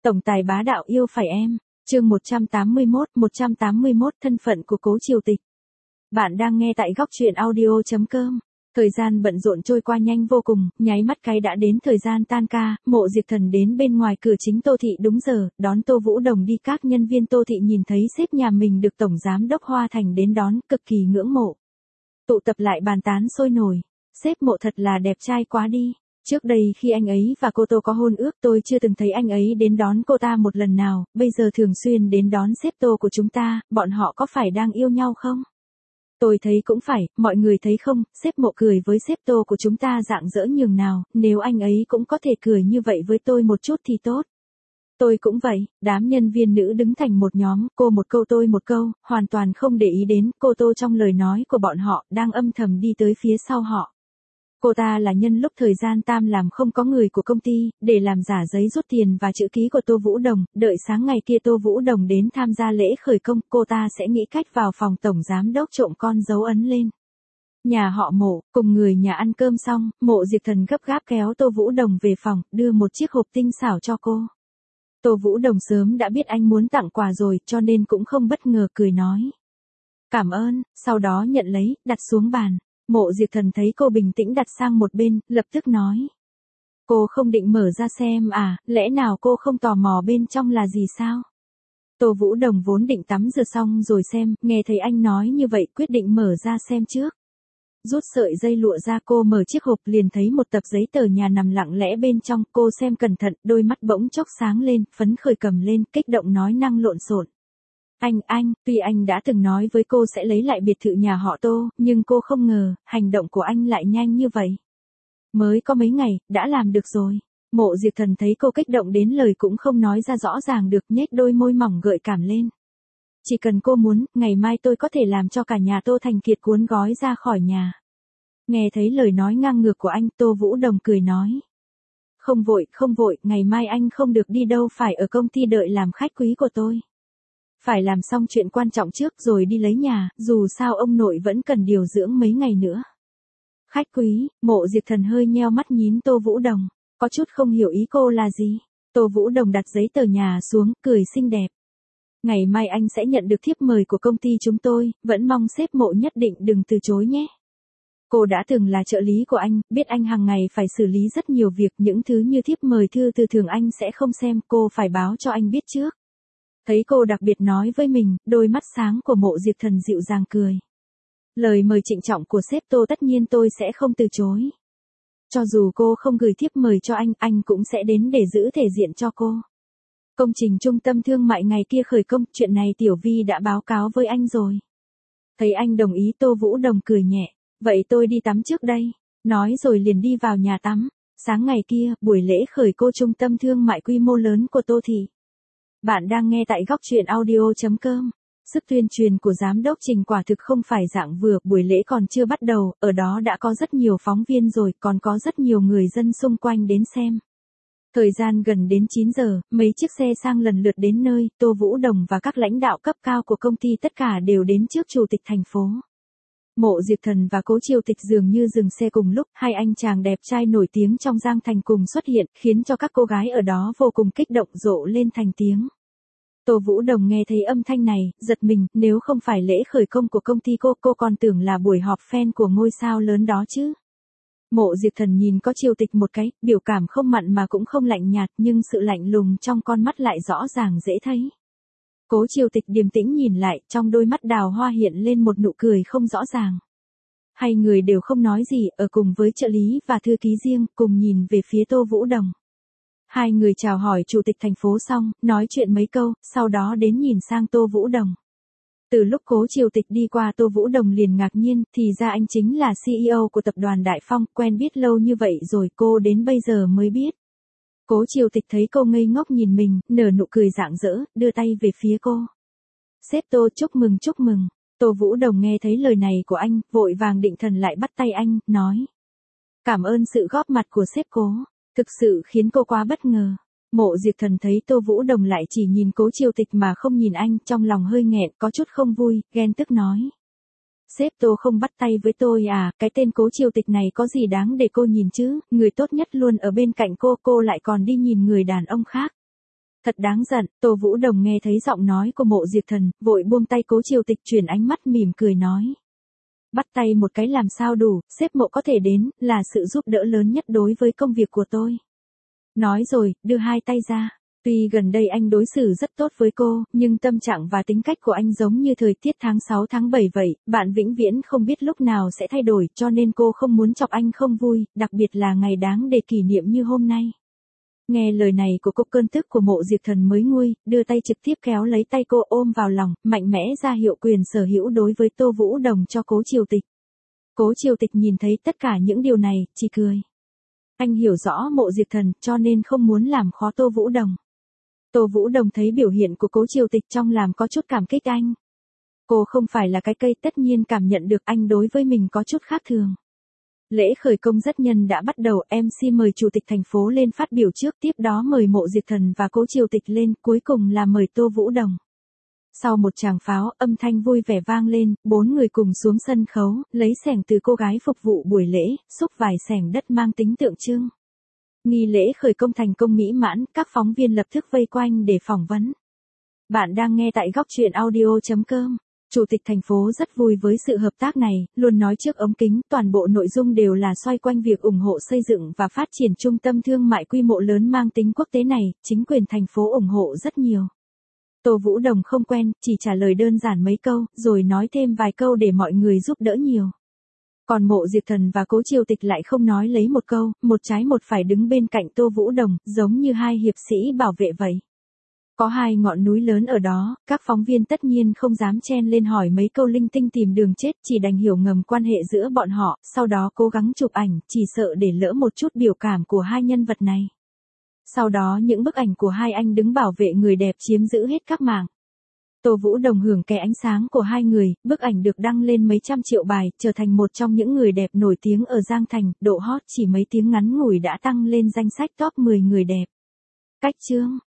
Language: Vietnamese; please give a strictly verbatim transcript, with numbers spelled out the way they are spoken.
Tổng tài bá đạo yêu phải em. Chương một trăm tám mươi mốt, một trăm tám mươi mốt thân phận của Cố Triều Tịch. Bạn đang nghe tại góc truyện audio chấm com. Thời gian bận rộn trôi qua nhanh vô cùng, nháy mắt cái đã đến thời gian tan ca, Mộ Diệp Thần đến bên ngoài cửa chính Tô Thị đúng giờ, đón Tô Vũ Đồng đi. Các nhân viên Tô Thị nhìn thấy sếp nhà mình được Tổng Giám đốc Hoa Thành đến đón, cực kỳ ngưỡng mộ. Tụ tập lại bàn tán sôi nổi. Sếp Mộ thật là đẹp trai quá đi. Trước đây khi anh ấy và cô Tô có hôn ước tôi chưa từng thấy anh ấy đến đón cô ta một lần nào, bây giờ thường xuyên đến đón sếp Tô của chúng ta, bọn họ có phải đang yêu nhau không? Tôi thấy cũng phải, mọi người thấy không, sếp Mộ cười với sếp Tô của chúng ta rạng rỡ nhường nào, nếu anh ấy cũng có thể cười như vậy với tôi một chút thì tốt. Tôi cũng vậy, đám nhân viên nữ đứng thành một nhóm, cô một câu tôi một câu, hoàn toàn không để ý đến cô Tô trong lời nói của bọn họ, đang âm thầm đi tới phía sau họ. Cô ta là nhân lúc thời gian tam làm không có người của công ty, để làm giả giấy rút tiền và chữ ký của Tô Vũ Đồng, đợi sáng ngày kia Tô Vũ Đồng đến tham gia lễ khởi công, cô ta sẽ nghĩ cách vào phòng tổng giám đốc trộm con dấu ấn lên. Nhà họ Mộ, cùng người nhà ăn cơm xong, Mộ Diệp Thần gấp gáp kéo Tô Vũ Đồng về phòng, đưa một chiếc hộp tinh xảo cho cô. Tô Vũ Đồng sớm đã biết anh muốn tặng quà rồi, cho nên cũng không bất ngờ cười nói. Cảm ơn, sau đó nhận lấy, đặt xuống bàn. Mộ Diệp Thần thấy cô bình tĩnh đặt sang một bên, lập tức nói. Cô không định mở ra xem à, lẽ nào cô không tò mò bên trong là gì sao? Tô Vũ Đồng vốn định tắm rửa xong rồi xem, nghe thấy anh nói như vậy quyết định mở ra xem trước. Rút sợi dây lụa ra cô mở chiếc hộp liền thấy một tập giấy tờ nhà nằm lặng lẽ bên trong, cô xem cẩn thận, đôi mắt bỗng chốc sáng lên, phấn khởi cầm lên, kích động nói năng lộn xộn. Anh, anh, tuy anh đã từng nói với cô sẽ lấy lại biệt thự nhà họ Tô, nhưng cô không ngờ, hành động của anh lại nhanh như vậy. Mới có mấy ngày, đã làm được rồi. Mộ Diệp Thần thấy cô kích động đến lời cũng không nói ra rõ ràng được, nhếch đôi môi mỏng gợi cảm lên. Chỉ cần cô muốn, ngày mai tôi có thể làm cho cả nhà Tô Thành Kiệt cuốn gói ra khỏi nhà. Nghe thấy lời nói ngang ngược của anh, Tô Vũ Đồng cười nói. Không vội, không vội, ngày mai anh không được đi đâu, phải ở công ty đợi làm khách quý của tôi. Phải làm xong chuyện quan trọng trước rồi đi lấy nhà, dù sao ông nội vẫn cần điều dưỡng mấy ngày nữa. Khách quý, Mộ Diệp Thần hơi nheo mắt nhín Tô Vũ Đồng, có chút không hiểu ý cô là gì. Tô Vũ Đồng đặt giấy tờ nhà xuống, cười xinh đẹp. Ngày mai anh sẽ nhận được thiếp mời của công ty chúng tôi, vẫn mong sếp Mộ nhất định đừng từ chối nhé. Cô đã từng là trợ lý của anh, biết anh hàng ngày phải xử lý rất nhiều việc, những thứ như thiếp mời thư từ thường anh sẽ không xem, cô phải báo cho anh biết trước. Thấy cô đặc biệt nói với mình, đôi mắt sáng của Mộ Diệp Thần dịu dàng cười. Lời mời trịnh trọng của sếp Tô tất nhiên tôi sẽ không từ chối. Cho dù cô không gửi thiếp mời cho anh, anh cũng sẽ đến để giữ thể diện cho cô. Công trình trung tâm thương mại ngày kia khởi công, chuyện này Tiểu Vi đã báo cáo với anh rồi. Thấy anh đồng ý, Tô Vũ Đồng cười nhẹ, vậy tôi đi tắm trước đây. Nói rồi liền đi vào nhà tắm. Sáng ngày kia, buổi lễ khởi công trung tâm thương mại quy mô lớn của Tô Thị. Bạn đang nghe tại góc truyện audio chấm com. Sức tuyên truyền của giám đốc Trình quả thực không phải dạng vừa, buổi lễ còn chưa bắt đầu, ở đó đã có rất nhiều phóng viên rồi, còn có rất nhiều người dân xung quanh đến xem. Thời gian gần đến chín giờ, mấy chiếc xe sang lần lượt đến nơi, Tô Vũ Đồng và các lãnh đạo cấp cao của công ty tất cả đều đến trước chủ tịch thành phố. Mộ Diệp Thần và Cố Triều Tịch dường như dừng xe cùng lúc, hai anh chàng đẹp trai nổi tiếng trong Giang Thành cùng xuất hiện, khiến cho các cô gái ở đó vô cùng kích động rộ lên thành tiếng. Tô Vũ Đồng nghe thấy âm thanh này, giật mình, nếu không phải lễ khởi công của công ty cô, cô còn tưởng là buổi họp fan của ngôi sao lớn đó chứ. Mộ Diệp Thần nhìn Cố Triều Tịch một cái, biểu cảm không mặn mà cũng không lạnh nhạt, nhưng sự lạnh lùng trong con mắt lại rõ ràng dễ thấy. Cố Triều Tịch điềm tĩnh nhìn lại, trong đôi mắt đào hoa hiện lên một nụ cười không rõ ràng. Hai người đều không nói gì, ở cùng với trợ lý và thư ký riêng, cùng nhìn về phía Tô Vũ Đồng. Hai người chào hỏi chủ tịch thành phố xong, nói chuyện mấy câu, sau đó đến nhìn sang Tô Vũ Đồng. Từ lúc Cố Triều Tịch đi qua, Tô Vũ Đồng liền ngạc nhiên, thì ra anh chính là xê e ô của tập đoàn Đại Phong, quen biết lâu như vậy rồi, cô đến bây giờ mới biết. Cố Triều Tịch thấy cô ngây ngốc nhìn mình, nở nụ cười rạng rỡ, đưa tay về phía cô. Sếp Tô, chúc mừng chúc mừng. Tô Vũ Đồng nghe thấy lời này của anh, vội vàng định thần lại bắt tay anh, nói. Cảm ơn sự góp mặt của sếp Cố, thực sự khiến cô quá bất ngờ. Mộ Diệp Thần thấy Tô Vũ Đồng lại chỉ nhìn Cố Triều Tịch mà không nhìn anh, trong lòng hơi nghẹn, có chút không vui, ghen tức nói. Sếp Tô không bắt tay với tôi à, cái tên Cố Triều Tịch này có gì đáng để cô nhìn chứ, người tốt nhất luôn ở bên cạnh cô, cô lại còn đi nhìn người đàn ông khác. Thật đáng giận, Tô Vũ Đồng nghe thấy giọng nói của Mộ Diệp Thần, vội buông tay Cố Triều Tịch, chuyển ánh mắt mỉm cười nói. Bắt tay một cái làm sao đủ, sếp Mộ có thể đến, là sự giúp đỡ lớn nhất đối với công việc của tôi. Nói rồi, đưa hai tay ra. Tuy gần đây anh đối xử rất tốt với cô, nhưng tâm trạng và tính cách của anh giống như thời tiết tháng sáu tháng bảy vậy, bạn vĩnh viễn không biết lúc nào sẽ thay đổi, cho nên cô không muốn chọc anh không vui, đặc biệt là ngày đáng để kỷ niệm như hôm nay. Nghe lời này của cô, cơn tức của Mộ Diệp Thần mới nguôi, đưa tay trực tiếp kéo lấy tay cô ôm vào lòng, mạnh mẽ ra hiệu quyền sở hữu đối với Tô Vũ Đồng cho Cố Triều Tịch. Cố Triều Tịch nhìn thấy tất cả những điều này, chỉ cười. Anh hiểu rõ Mộ Diệp Thần, cho nên không muốn làm khó Tô Vũ Đồng. Tô Vũ Đồng thấy biểu hiện của Cố Triều Tịch trong làm có chút cảm kích anh. Cô không phải là cái cây, tất nhiên cảm nhận được anh đối với mình có chút khác thường. Lễ khởi công rất nhân đã bắt đầu, em xê mời Chủ tịch thành phố lên phát biểu trước, tiếp đó mời Mộ Diệp Thần và Cố Triều Tịch lên, cuối cùng là mời Tô Vũ Đồng. Sau một tràng pháo, âm thanh vui vẻ vang lên, bốn người cùng xuống sân khấu, lấy xẻng từ cô gái phục vụ buổi lễ, xúc vài xẻng đất mang tính tượng trưng. Nghi lễ khởi công thành công mỹ mãn, các phóng viên lập tức vây quanh để phỏng vấn. Bạn đang nghe tại góc truyện audio chấm com. Chủ tịch thành phố rất vui với sự hợp tác này, luôn nói trước ống kính, toàn bộ nội dung đều là xoay quanh việc ủng hộ xây dựng và phát triển trung tâm thương mại quy mô lớn mang tính quốc tế này, chính quyền thành phố ủng hộ rất nhiều. Tô Vũ Đồng không quen, chỉ trả lời đơn giản mấy câu, rồi nói thêm vài câu để mọi người giúp đỡ nhiều. Còn Mộ Diệp Thần và Cố Triều Tịch lại không nói lấy một câu, một trái một phải đứng bên cạnh Tô Vũ Đồng, giống như hai hiệp sĩ bảo vệ vậy. Có hai ngọn núi lớn ở đó, các phóng viên tất nhiên không dám chen lên hỏi mấy câu linh tinh tìm đường chết, chỉ đành hiểu ngầm quan hệ giữa bọn họ, sau đó cố gắng chụp ảnh, chỉ sợ để lỡ một chút biểu cảm của hai nhân vật này. Sau đó những bức ảnh của hai anh đứng bảo vệ người đẹp chiếm giữ hết các mảng. Tô Vũ Đồng hưởng cái ánh sáng của hai người, bức ảnh được đăng lên mấy trăm triệu bài, trở thành một trong những người đẹp nổi tiếng ở Giang Thành, độ hot chỉ mấy tiếng ngắn ngủi đã tăng lên danh sách top mười người đẹp. Cách chương